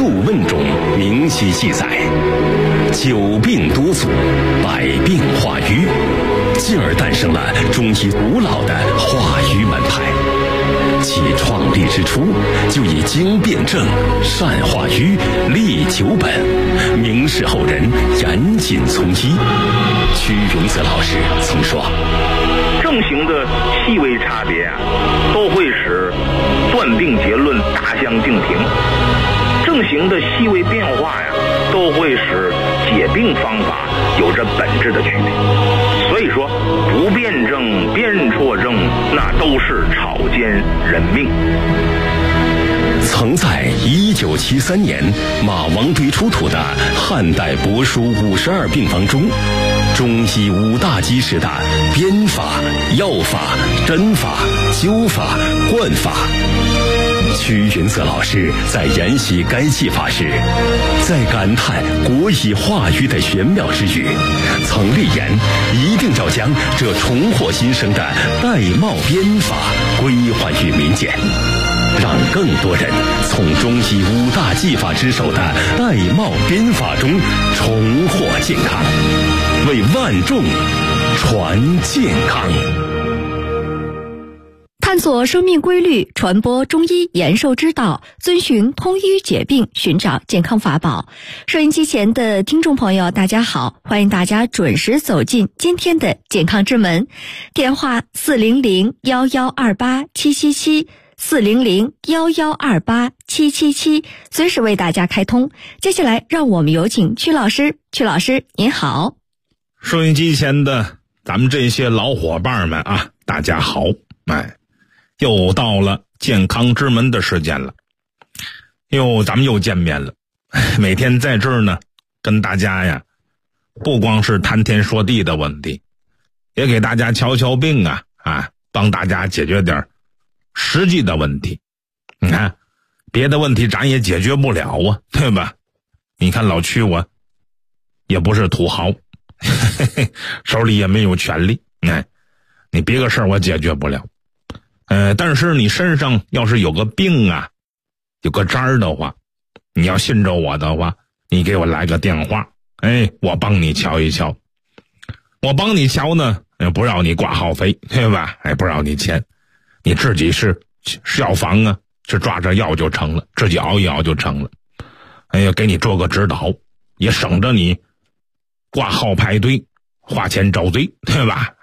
数问中明晰记载，久病多祖，百病化瘀，进而诞生了中医古老的化瘀门派。其创立之初，就以经辨证、善化瘀、利久本，明示后人严谨从医。屈荣泽老师曾说， 症型的细微差别都会使断病结论大相径庭，症型的细微变化都会使解病方法有着本质的区别。所以说，不辨证、辨错症，那都是草菅人命。 曾在1973年马王堆出土的汉代帛书52病方中，中医5大基石的编法、药法、针法、灸法、灌法。屈云泽老师在研习该技法时，在感叹国医化瘀的玄妙之余，曾立言一定要将这重获新生的玳瑁编法归还于民间，让更多人从中医5大技法之首的玳瑁编法中重获健康，为万众传健康。 探索生命规律，传播中医延寿之道，遵循通医解病，寻找健康法宝。收音机前的听众朋友，大家好，欢迎大家准时走进今天的健康之门。电话400-1128-777 400-1128-777，随时为大家开通。接下来让我们有请曲老师。曲老师您好。 收音机前的咱们这些老伙伴们啊，大家好。又到了健康之门的时间了，咱们又见面了。每天在这儿呢，跟大家呀，不光是谈天说地的问题，也给大家瞧瞧病啊，帮大家解决点实际的问题。你看，别的问题咱也解决不了啊，对吧？你看老屈我也不是土豪，手里也没有权利，你别个事儿我解决不了。但是你身上要是有个病啊，有个渣儿的话，你要信着我的话，你给我来个电话，我帮你瞧一瞧。我帮你瞧呢，不让你挂号费，对吧？不让你钱，你自己是药房啊，是抓着药就成了，自己熬一熬就成了。给你做个指导，也省着你挂号排队，花钱遭罪，对吧？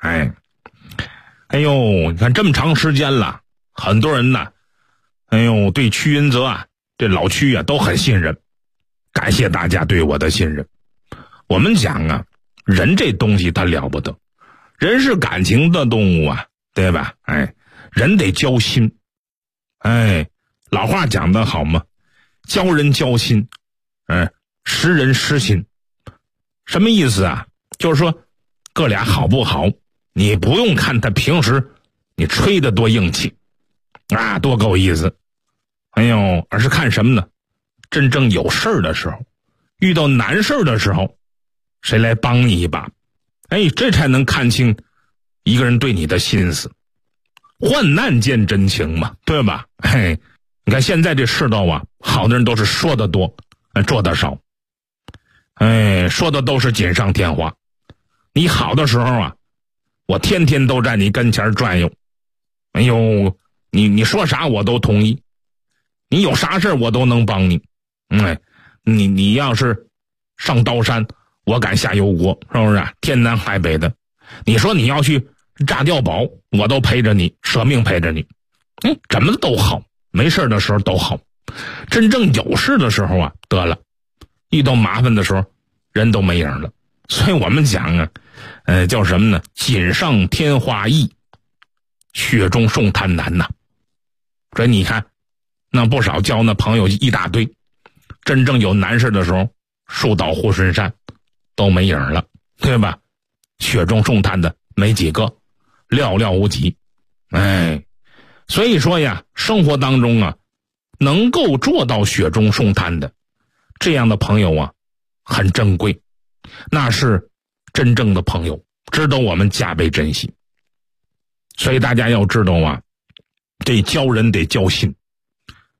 你看这么长时间了，很多人呢，对屈云泽啊，这老屈啊都很信任，感谢大家对我的信任。我们讲啊，人这东西他了不得，人是感情的动物啊，对吧？人得交心。老话讲得好嘛，交人交心，识人识心。什么意思啊？就是说，哥俩好不好？你不用看他平时你吹得多硬气啊，多够意思，而是看什么呢？真正有事儿的时候，遇到难事儿的时候，谁来帮你一把？这才能看清一个人对你的心思。患难见真情嘛，对吧？你看现在这世道啊，好的人都是说得多，做得少。说的都是锦上添花。你好的时候啊，我天天都在你跟前转悠，你说啥我都同意，你有啥事我都能帮你。你要是上刀山，我敢下油锅，是不是啊？天南海北的，你说你要去炸碉堡，我都陪着你，舍命陪着你。怎么都好，没事的时候都好，真正有事的时候啊，得了，遇到麻烦的时候，人都没影了。所以我们讲啊，叫什么呢？锦上添花易，雪中送炭难呐。所以你看，那不少交那朋友一大堆，真正有难事的时候，树倒猢狲散，都没影了，对吧？雪中送炭的没几个，寥寥无几。所以说呀，生活当中啊，能够做到雪中送炭的这样的朋友啊，很珍贵，那是真正的朋友，值得我们加倍珍惜。所以大家要知道啊，这交人得交心，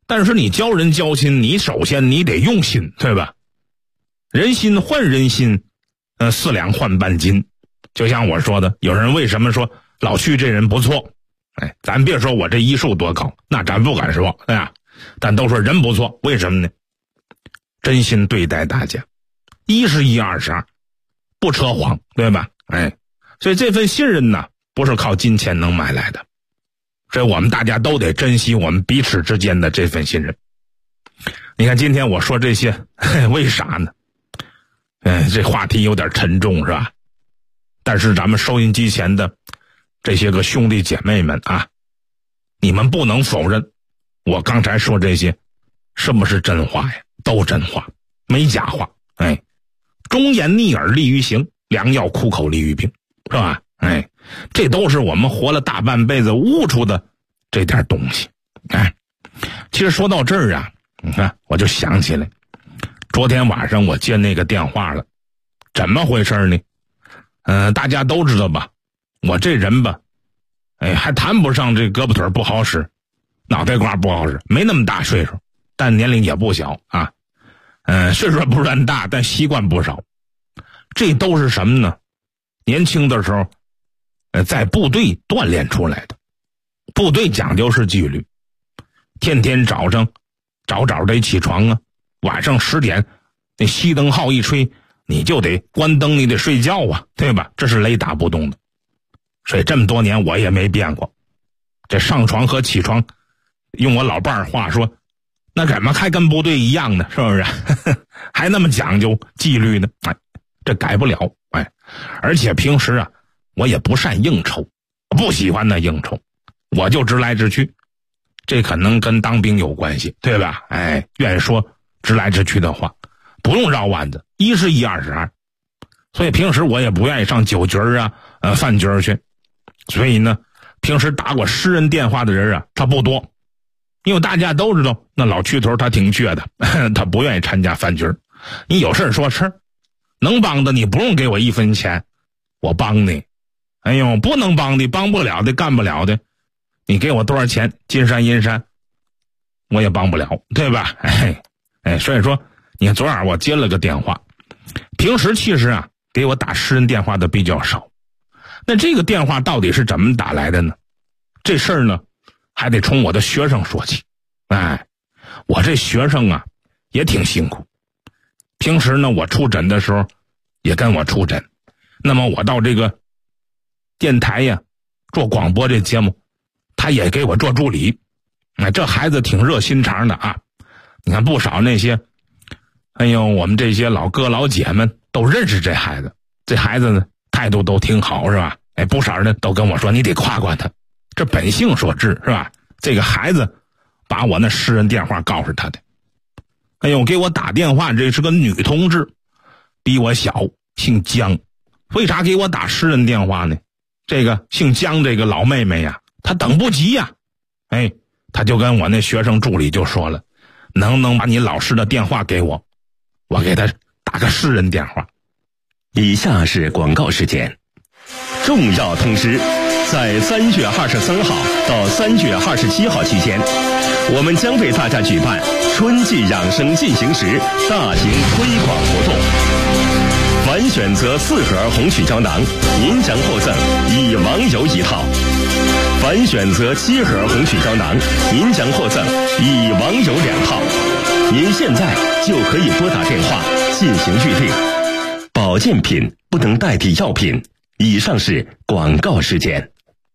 但是你教人交心，你首先你得用心，对吧？人心换人心，4两换半斤。就像我说的，有人为什么说老去这人不错？咱别说我这医术多高，那咱不敢说，对吧？但都说人不错，为什么呢？真心对待大家，1是1，2是2，不扯谎，对吧？所以这份信任呢，不是靠金钱能买来的。所以我们大家都得珍惜我们彼此之间的这份信任。你看今天我说这些，为啥呢？这话题有点沉重，是吧？但是咱们收音机前的这些个兄弟姐妹们啊，你们不能否认，我刚才说这些，是不是真话呀？都真话，没假话。忠言逆耳利于行，良药苦口利于病，是吧？这都是我们活了大半辈子悟出的这点东西。其实说到这儿啊，你看我就想起来，昨天晚上我接那个电话了，怎么回事呢？大家都知道吧，我这人吧，还谈不上这胳膊腿不好使，脑袋瓜不好使，没那么大岁数，但年龄也不小啊。岁数不算大，但习惯不少。这都是什么呢？年轻的时候在部队锻炼出来的。部队讲究是纪律，天天早上早得起床啊，晚上10点那熄灯号一吹，你就得关灯，你得睡觉啊，对吧？这是雷打不动的。所以这么多年我也没变过。这上床和起床，用我老伴儿话说，那怎么还跟部队一样呢？是不是？还那么讲究纪律呢？这改不了。而且平时啊，我也不善应酬，不喜欢那应酬，我就直来直去。这可能跟当兵有关系，对吧？愿意说直来直去的话，不用绕弯子，1是1，2是2。所以平时我也不愿意上酒局啊、饭局去。所以呢，平时打我私人电话的人啊，他不多。因为大家都知道，那老区头他挺倔的，他不愿意参加饭局。你有事说事，能帮的你不用给我1分钱，我帮你。不能帮的、帮不了的、干不了的，你给我多少钱，金山银山，我也帮不了，对吧？所以说，你看昨晚我接了个电话，平时其实啊，给我打私人电话的比较少。那这个电话到底是怎么打来的呢？这事儿呢，还得从我的学生说起。我这学生啊，也挺辛苦。平时呢，我出诊的时候，也跟我出诊。那么我到这个电台呀，做广播这节目，他也给我做助理。这孩子挺热心肠的啊。你看不少那些，我们这些老哥老姐们都认识这孩子。这孩子呢，态度都挺好，是吧？不少人都跟我说，你得夸夸他，这本性所致，是吧？这个孩子把我那私人电话告诉他的。给我打电话，这是个女同志，比我小，姓江。为啥给我打私人电话呢？这个姓江这个老妹妹呀，她等不及呀。她就跟我那学生助理就说了，能不能把你老师的电话给我，我给她打个私人电话。 以下是广告时间。重要通知，在3月23号到3月27号期间，我们将为大家举办春季养生进行时大型推广活动。凡选择4盒红曲胶囊，您将获赠以网友1套；凡选择7盒红曲胶囊，您将获赠以网友2套。您现在就可以拨打电话进行预定。保健品不能代替药品。以上是广告时间。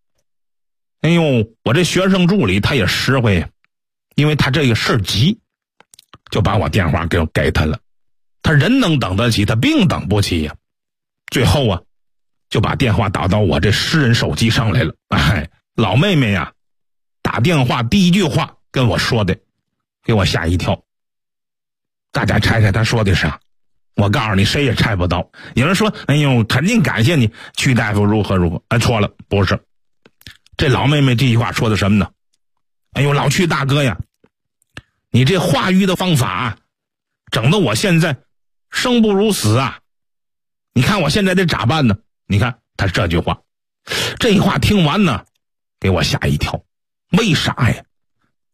我这学生助理他也实惠，因为他这个事急，就把我电话给他了。他人能等得起，他病等不起呀。最后啊，就把电话打到我这私人手机上来了。老妹妹呀，打电话第一句话跟我说的，给我吓一跳。大家猜猜他说的啥？我告诉你，谁也猜不到。有人说，肯定感谢你，曲大夫如何如何。错了，不是。这老妹妹这句话说的什么呢？老曲大哥呀，你这化瘀的方法啊，整得我现在生不如死啊！你看我现在得咋办呢？你看他这句话，这话听完呢，给我吓一跳。为啥呀？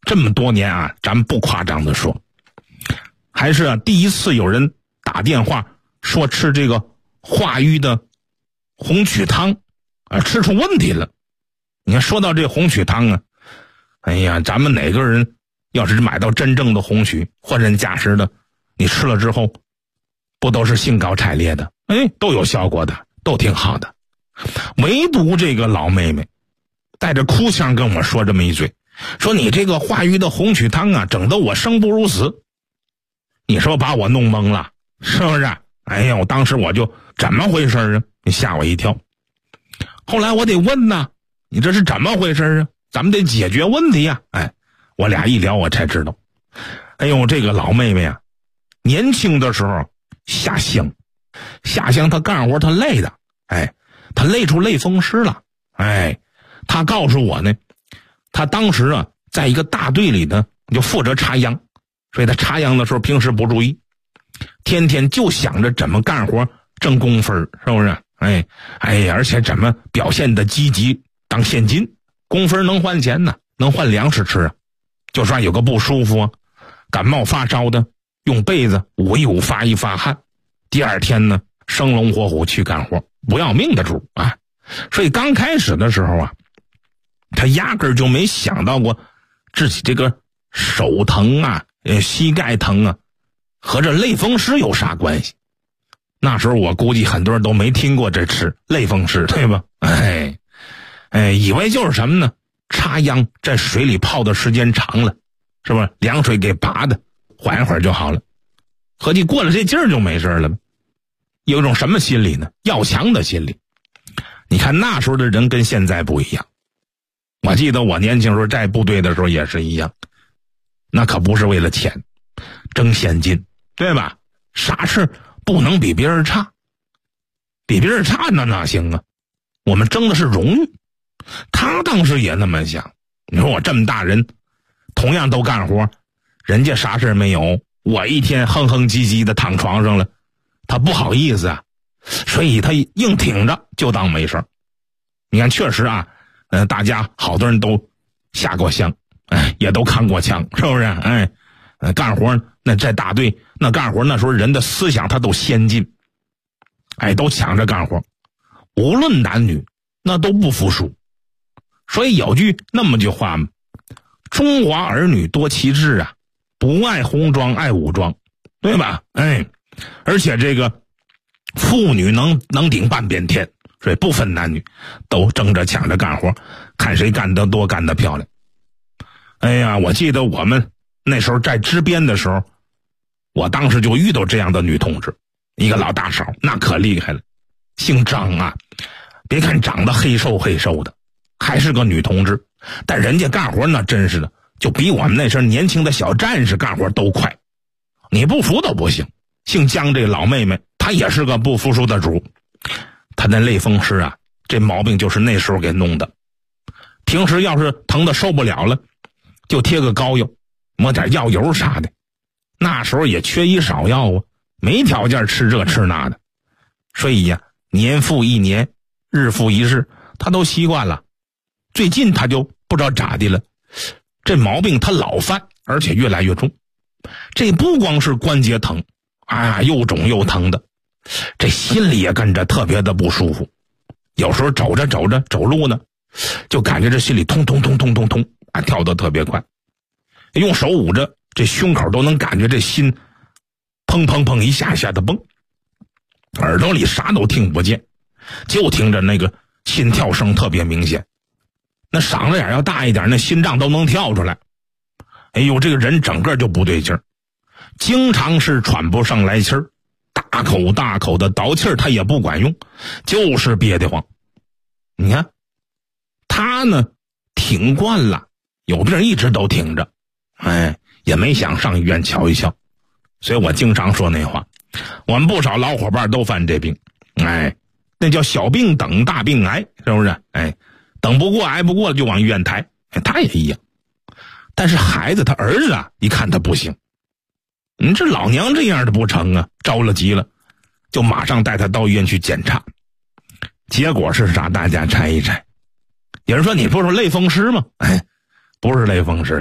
这么多年啊，咱们不夸张的说，还是第一次有人打电话说吃这个化瘀的红曲汤吃出问题了。你看说到这红曲汤啊，哎呀，咱们哪个人要是买到真正的红曲，货真价实的，你吃了之后不都是兴高采烈的，都有效果的，都挺好的。唯独这个老妹妹带着哭腔跟我说这么一嘴，说你这个化瘀的红曲汤啊，整得我生不如死。你说把我弄懵了是不是？哎呀，我当时我就怎么回事啊？你吓我一跳。后来我得问呐，你这是怎么回事啊？咱们得解决问题呀。我俩一聊我才知道，哎呦，这个老妹妹啊，年轻的时候下乡她干活她累的，她累出类风湿了。她告诉我呢，她当时啊在一个大队里呢就负责插秧，所以她插秧的时候平时不注意，天天就想着怎么干活挣工分，是不是？而且怎么表现的积极当现金，工分能换钱呢，能换粮食吃啊。就算有个不舒服啊，感冒发烧的，用被子捂一捂发一发汗，第二天呢生龙活虎去干活，不要命的主啊。所以刚开始的时候啊，他压根儿就没想到过自己这个手疼啊膝盖疼啊和这类风湿有啥关系。那时候我估计很多人都没听过这词类风湿，对吧？以为就是什么呢，插秧在水里泡的时间长了，是不是凉水给拔的，缓一会儿就好了。合计过了这劲儿就没事了。有一种什么心理呢？要强的心理。你看那时候的人跟现在不一样。我记得我年轻时候在部队的时候也是一样，那可不是为了钱，争先进，对吧？啥事不能比别人差，比别人差那哪行啊？我们争的是荣誉。他当时也那么想，你说我这么大人，同样都干活，人家啥事没有，我一天哼哼唧唧的躺床上了，他不好意思啊，所以他硬挺着就当没事。你看确实啊，大家好多人都下过乡，也都看过枪，是不是？干活那在大队那干活，那时候人的思想他都先进，都抢着干活，无论男女那都不服输。所以有句那么句话嘛，中华儿女多奇志啊，不爱红装爱武装，对吧？而且这个妇女能顶半边天，所以不分男女都争着抢着干活，看谁干得多干得漂亮。我记得我们那时候在支边的时候，我当时就遇到这样的女同志，一个老大嫂，那可厉害了，姓张啊，别看长得黑瘦的，还是个女同志，但人家干活那真是的，就比我们那时候年轻的小战士干活都快，你不服都不行。姓姜这老妹妹，她也是个不服输的主，她那类风湿啊，这毛病就是那时候给弄的。平时要是疼得受不了了，就贴个膏药，抹点药油啥的。那时候也缺医少药啊，没条件吃这吃那的，所以呀，年复一年，日复一日，她都习惯了。最近她就不知道咋的了，这毛病她老犯，而且越来越重。这不光是关节疼，又肿又疼的，这心里也跟着特别的不舒服。有时候走着走路呢，就感觉这心里通跳得特别快，用手捂着这胸口都能感觉这心砰一下的蹦，耳朵里啥都听不见，就听着那个心跳声特别明显，那嗓子眼要大一点，那心脏都能跳出来。这个人整个就不对劲儿，经常是喘不上来气儿，大口的倒气儿他也不管用，就是憋得慌。你看他呢挺惯了，有病一直都挺着，也没想上医院瞧一瞧。所以我经常说那话，我们不少老伙伴都犯这病，那叫小病等大病挨，是不是？等不过挨不过就往医院抬，他也一样。但是孩子他儿子啊，一看他不行，你这老娘这样的不成啊，着了急了，就马上带他到医院去检查。结果是啥？大家猜一猜。有人说你不是类风湿吗？不是类风湿了，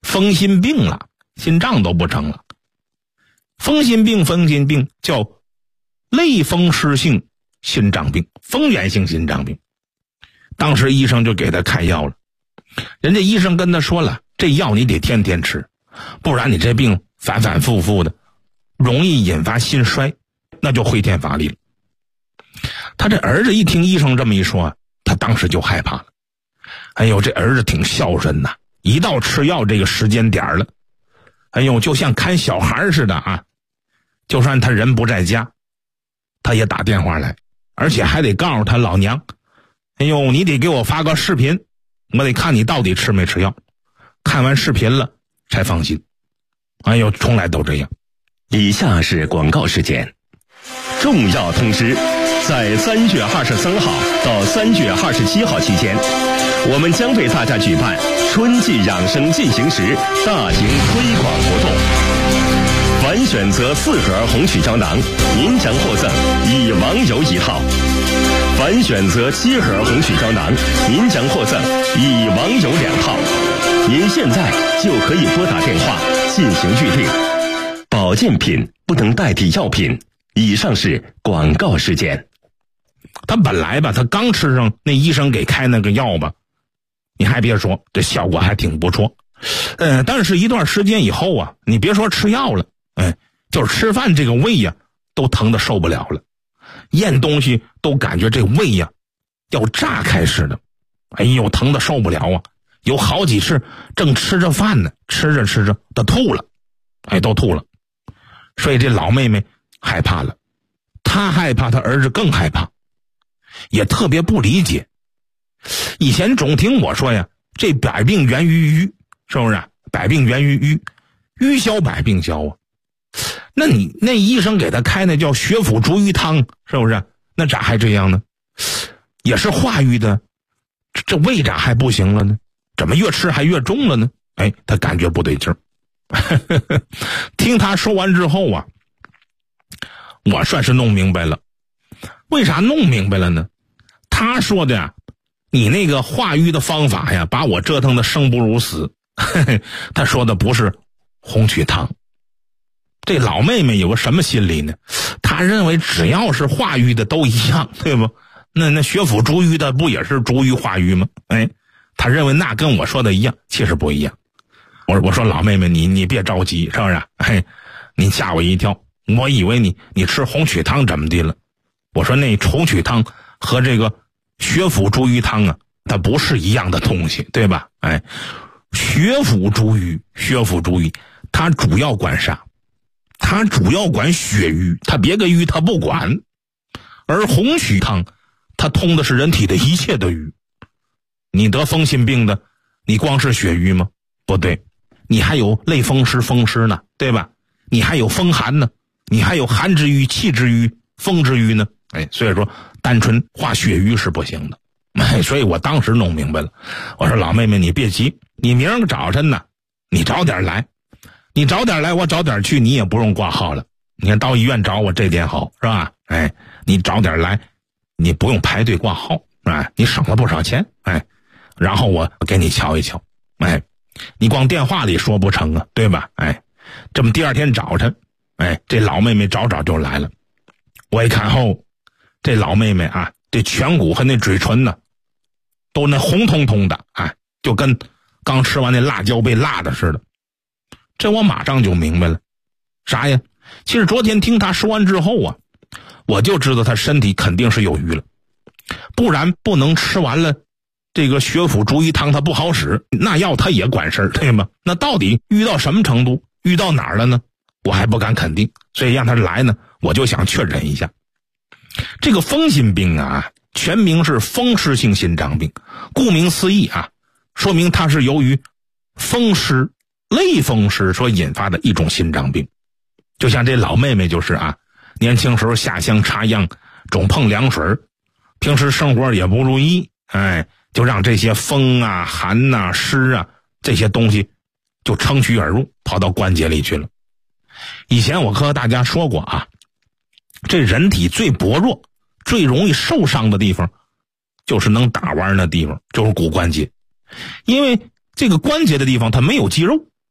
风心病了，心脏都不成了。风心病叫类风湿性心脏病，风源性心脏病。当时医生就给他开药了，人家医生跟他说了，这药你得天天吃，不然你这病反反复复的，容易引发心衰，那就回天乏力了。他这儿子一听医生这么一说，他当时就害怕了。哎呦，这儿子挺孝顺呐，一到吃药这个时间点了，哎呦，就像看小孩似的啊，就算他人不在家，他也打电话来，而且还得告诉他老娘，哎呦，你得给我发个视频，我得看你到底吃没吃药，看完视频了才放心。哎呦，从来都这样。 以下是广告时间。重要通知，在3月23号到3月27号期间，我们将为大家举办春季养生进行时大型推广活动。凡选择4盒红曲胶囊，您将获赠以网友1套；凡选择7盒红曲胶囊，您将获赠以网友2套。您现在就可以拨打电话进行预定。保健品不能代替药品。以上是广告时间。 他本来吧，他刚吃上那医生给开那个药吧，你还别说，这效果还挺不错。但是一段时间以后啊，你别说吃药了，就是吃饭这个胃呀，都疼得受不了了，咽东西都感觉这胃呀要炸开似的，哎呦，疼得受不了啊！有好几次正吃着饭呢，吃着他吐了，都吐了。所以这老妹妹害怕了，她害怕，她儿子更害怕，也特别不理解。以前总听我说呀，这百病源于瘀，是不是？百病源于瘀，瘀消百病消啊。那你那医生给他开那叫血府逐瘀汤，是不是？那咋还这样呢？也是化瘀的，这胃咋还不行了呢？怎么越吃还越重了呢？他感觉不对劲儿。听他说完之后啊，我算是弄明白了。为啥弄明白了呢？他说的呀，你那个化瘀的方法呀，把我折腾的生不如死。他说的不是红曲汤。这老妹妹有个什么心理呢？她认为只要是化瘀的都一样，对不？那血府逐瘀的不也是逐瘀化瘀吗？她认为那跟我说的一样，其实不一样。我说老妹妹，你别着急，是不是？你吓我一跳，我以为你吃红曲汤怎么的了？我说那红曲汤和这个血府逐瘀汤啊，它不是一样的东西，对吧？血府逐瘀，它主要管啥？它主要管血瘀，它别个瘀它不管。而红曲汤，它通的是人体的一切的瘀。你得风心病的，你光是血瘀吗？不对，你还有类风湿呢，对吧？你还有风寒呢，你还有寒之瘀、气之瘀、风之瘀呢。所以说单纯化血瘀是不行的。所以我当时弄明白了。我说老妹妹，你别急，你明儿早晨呢，你早点来，我早点去，你也不用挂号了。你看到医院找我这点好，是吧？你早点来，你不用排队挂号，你省了不少钱。然后我给你瞧一瞧。你光电话里说不成啊，对吧？这么第二天早晨，这老妹妹早就来了。我一看后，这老妹妹啊，这颧骨和那嘴唇呢，都那红彤彤的，就跟刚吃完那辣椒被辣的似的。这我马上就明白了，啥呀？其实昨天听他说完之后啊，我就知道他身体肯定是有瘀了，不然不能吃完了这个血府逐瘀汤，它不好使，那药它也管事儿，对吗？那到底瘀到什么程度，瘀到哪儿了呢？我还不敢肯定，所以让他来呢，我就想确认一下。这个风心病啊，全名是风湿性心脏病，顾名思义啊，说明它是由于风湿、类风湿所引发的一种心脏病。就像这老妹妹就是啊，年轻时候下乡插秧，总碰凉水，平时生活也不如意，就让这些风啊、寒啊、湿啊这些东西就乘虚而入，跑到关节里去了。以前我和大家说过啊，这人体最薄弱、最容易受伤的地方，就是能打弯的地方，就是骨关节。因为这个关节的地方它没有肌肉，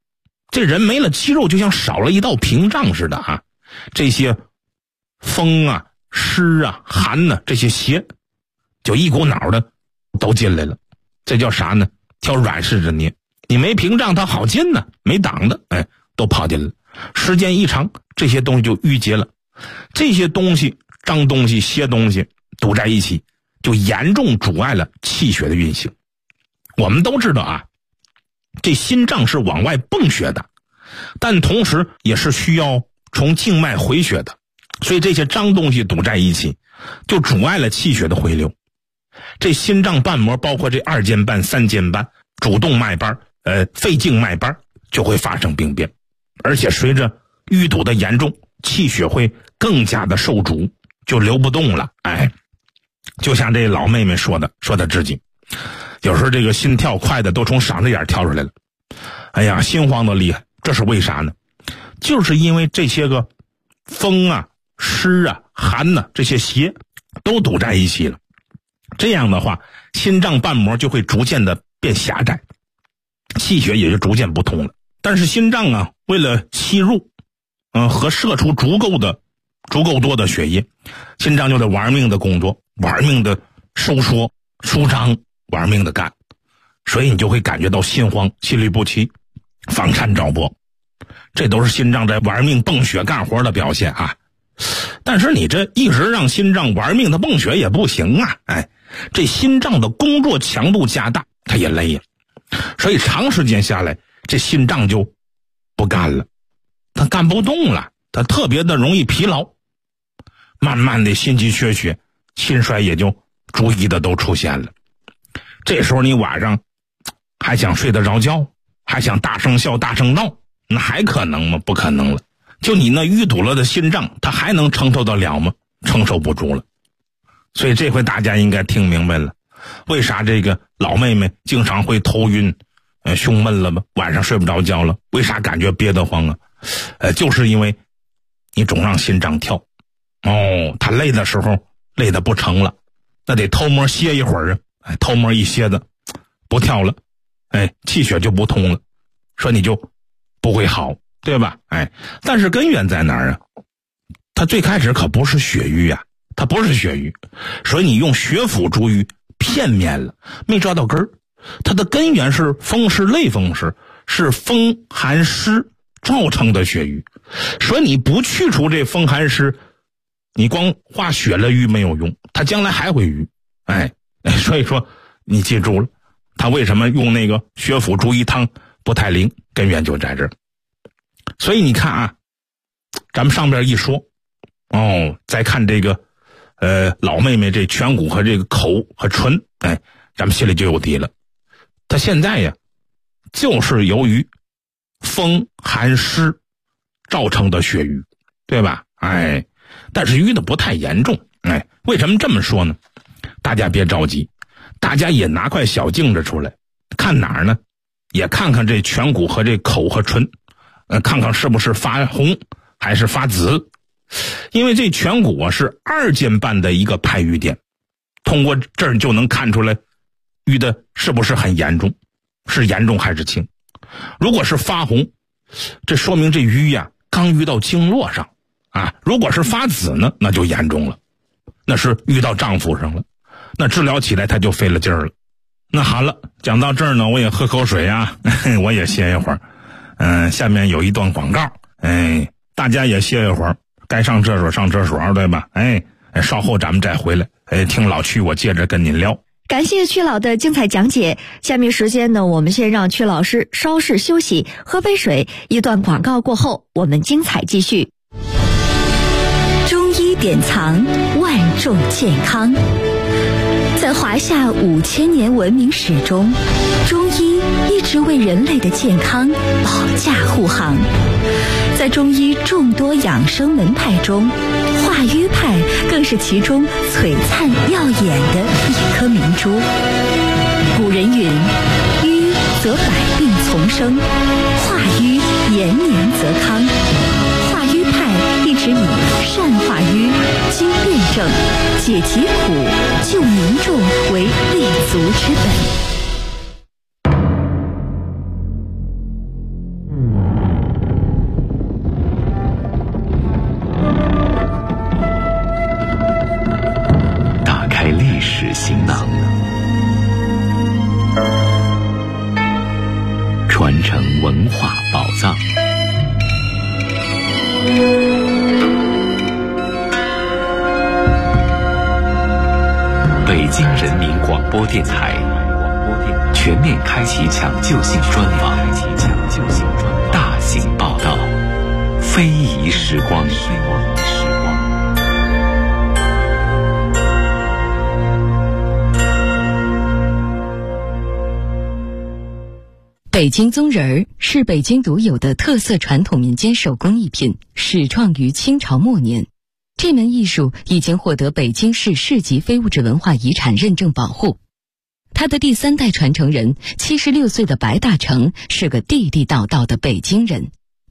这人没了肌肉就像少了一道屏障似的啊，这些风啊、湿啊、寒啊，这些邪就一股脑的都进来了。这叫啥呢？挑软柿子捏。你没屏障它好进呢，没挡的都跑进来了。时间一长，这些东西就淤结了，这些东西脏东西邪东西堵在一起，就严重阻碍了气血的运行。我们都知道啊，这心脏是往外泵血的，但同时也是需要从静脉回血的，所以这些脏东西堵在一起，就阻碍了气血的回流。这心脏瓣膜包括这二尖瓣、三尖瓣、主动脉瓣、肺静脉瓣就会发生病变，而且随着淤堵的严重，气血会更加的受阻，就流不动了。就像这老妹妹说的自己有时候这个心跳快的都从嗓子眼跳出来了，哎呀，心慌的厉害。这是为啥呢？就是因为这些个风啊、湿啊、寒啊，这些邪都堵在一起了。这样的话，心脏瓣膜就会逐渐的变狭窄，气血也就逐渐不通了。但是心脏啊，为了吸入和射出足够多的血液，心脏就得玩命的工作，玩命的收缩舒张，玩命的干，所以你就会感觉到心慌、心律不齐、房颤早搏，这都是心脏在玩命泵血干活的表现啊。但是你这一直让心脏玩命的泵血也不行啊，这心脏的工作强度加大，它也累呀，所以长时间下来，这心脏就不干了，它干不动了，它特别的容易疲劳，慢慢的心肌缺血，心衰也就逐一的都出现了。这时候你晚上还想睡得着觉，还想大声笑大声闹，那还可能吗？不可能了。就你那淤堵了的心脏，它还能承受得了吗？承受不住了。所以这回大家应该听明白了，为啥这个老妹妹经常会头晕、胸闷了吧？晚上睡不着觉了，为啥感觉憋得慌啊？就是因为你总让心脏跳，她累的时候累得不成了，那得偷摸歇一会儿啊，偷摸一歇的不跳了，气血就不通了，说你就不会好，对吧？但是根源在哪儿啊？它最开始可不是血瘀啊，它不是血瘀，所以你用血府逐瘀片面了，没抓到根儿。它的根源是风湿类风湿，是风寒湿造成的血瘀，所以你不去除这风寒湿，你光化血了瘀没有用，它将来还会瘀。所以说你记住了，他为什么用那个血府逐瘀汤不太灵，根源就在这儿。所以你看啊，咱们上边一说再看这个老妹妹这颧骨和这个口和唇，咱们心里就有底了。她现在呀，就是由于风寒湿造成的血瘀，对吧？但是瘀的不太严重。为什么这么说呢？大家别着急，大家也拿块小镜子出来，看哪儿呢？也看看这颧骨和这口和唇，看看是不是发红还是发紫。因为这颧骨啊是二尖瓣的一个排瘀点，通过这儿就能看出来瘀的是不是很严重，是严重还是轻。如果是发红，这说明这瘀呀刚瘀到经络上啊；如果是发紫呢，那就严重了，那是瘀到脏腑上了，那治疗起来它就费了劲儿了。那好了，讲到这儿呢，我也喝口水啊，我也歇一会儿。下面有一段广告，大家也歇一会儿，该上厕所上厕所，对吧？稍后咱们再回来，听老曲我接着跟您聊。 感谢曲老的精彩讲解。下面时间呢，我们先让曲老师稍事休息，喝杯水。一段广告过后，我们精彩继续。中医典藏，万众健康。在华夏5000年文明史中，中医一直为人类的健康保驾护航。在中医众多养生门派中，化瘀派更是其中璀璨耀眼的一颗明珠。古人云：瘀则百病丛生，化瘀延年则康。化瘀派一直以善化瘀、经辩证、解疾苦、救民众为立足之本。 行囊，传承文化宝藏。北京人民广播电台全面开启抢救性专访，大型报道，非遗时光。 北京宗人儿是北京独有的特色传统民间手工艺品，始创于清朝末年。这门艺术已经获得北京市市级非物质文化遗产认证保护。他的第3代传承人76岁的白大成是个地地道道的北京人。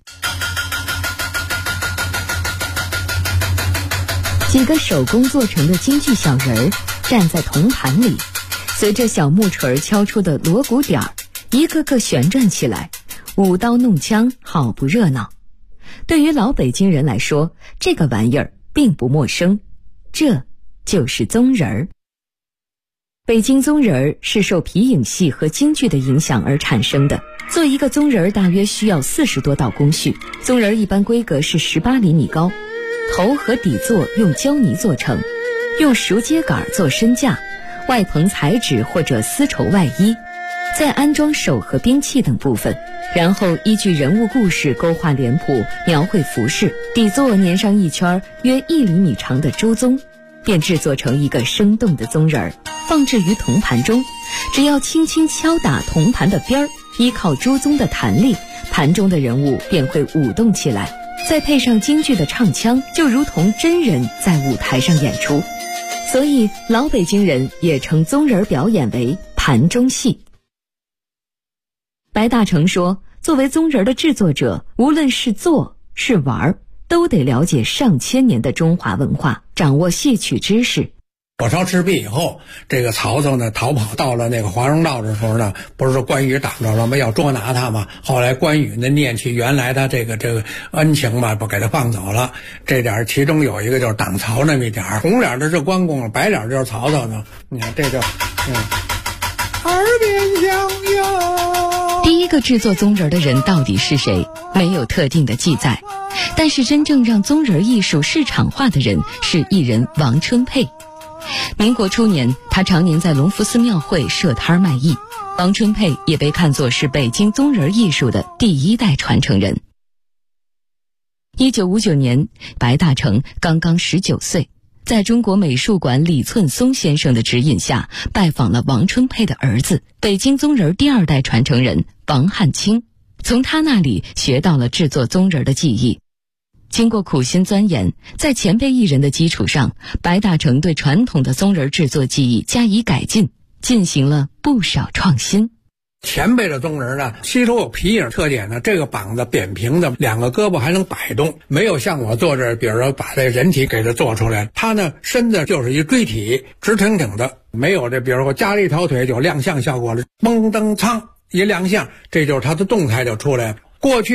几个手工做成的京剧小人儿站在铜盘里，随着小木锤敲出的锣鼓点儿，一个个旋转起来，舞刀弄枪，好不热闹。对于老北京人来说，这个玩意儿并不陌生，这就是宗人儿。北京宗人儿是受皮影戏和京剧的影响而产生的。做一个宗人儿大约需要40多道工序，宗人儿一般规格是18厘米高，头和底座用胶泥做成，用熟秸秆做身架，外棚彩纸或者丝绸外衣，再安装手和兵器等部分，然后依据人物故事勾画脸谱，描绘服饰，底座粘上一圈约1厘米长的朱宗，便制作成一个生动的宗人儿，放置于铜盘中。只要轻轻敲打铜盘的边儿，依靠朱宗的弹力，盘中的人物便会舞动起来，再配上京剧的唱腔，就如同真人在舞台上演出。所以老北京人也称宗人表演为盘中戏。白大成说，作为宗人的制作者，无论是做是玩，都得了解上千年的中华文化，掌握戏曲知识。 火烧赤壁以后，这个曹操呢逃跑到了那个华容道的时候呢，不是说关羽挡着了吗？要捉拿他嘛。后来关羽呢念起原来他这个恩情嘛，不给他放走了。这点其中有一个就是挡曹那么一点，红脸的是关公，白脸就是曹操呢。你看这就耳边响哟。 第一个制作宗人的人到底是谁？没有特定的记载，但是真正让宗人艺术市场化的人是艺人王春佩。民国初年，他常年在隆福寺庙会设摊卖艺。王春佩也被看作是北京宗人艺术的第1代传承人。1959年，白大成刚刚19岁，在中国美术馆李寸松先生的指引下，拜访了王春佩的儿子，北京宗人第2代传承人王汉卿，从他那里学到了制作宗人的技艺。经过苦心钻研，在前辈艺人的基础上，白大成对传统的宗人制作技艺加以改进，进行了不少创新。 前辈的宗人呢，吸收有皮影特点呢，这个膀子扁平的，2个胳膊还能摆动，没有像我做这，比如说把这人体给它做出来，他呢身子就是一锥体，直挺挺的，没有这，比如说加了一条腿就亮相效果了，嘣噔噌一亮相，这就是他的动态就出来了。过去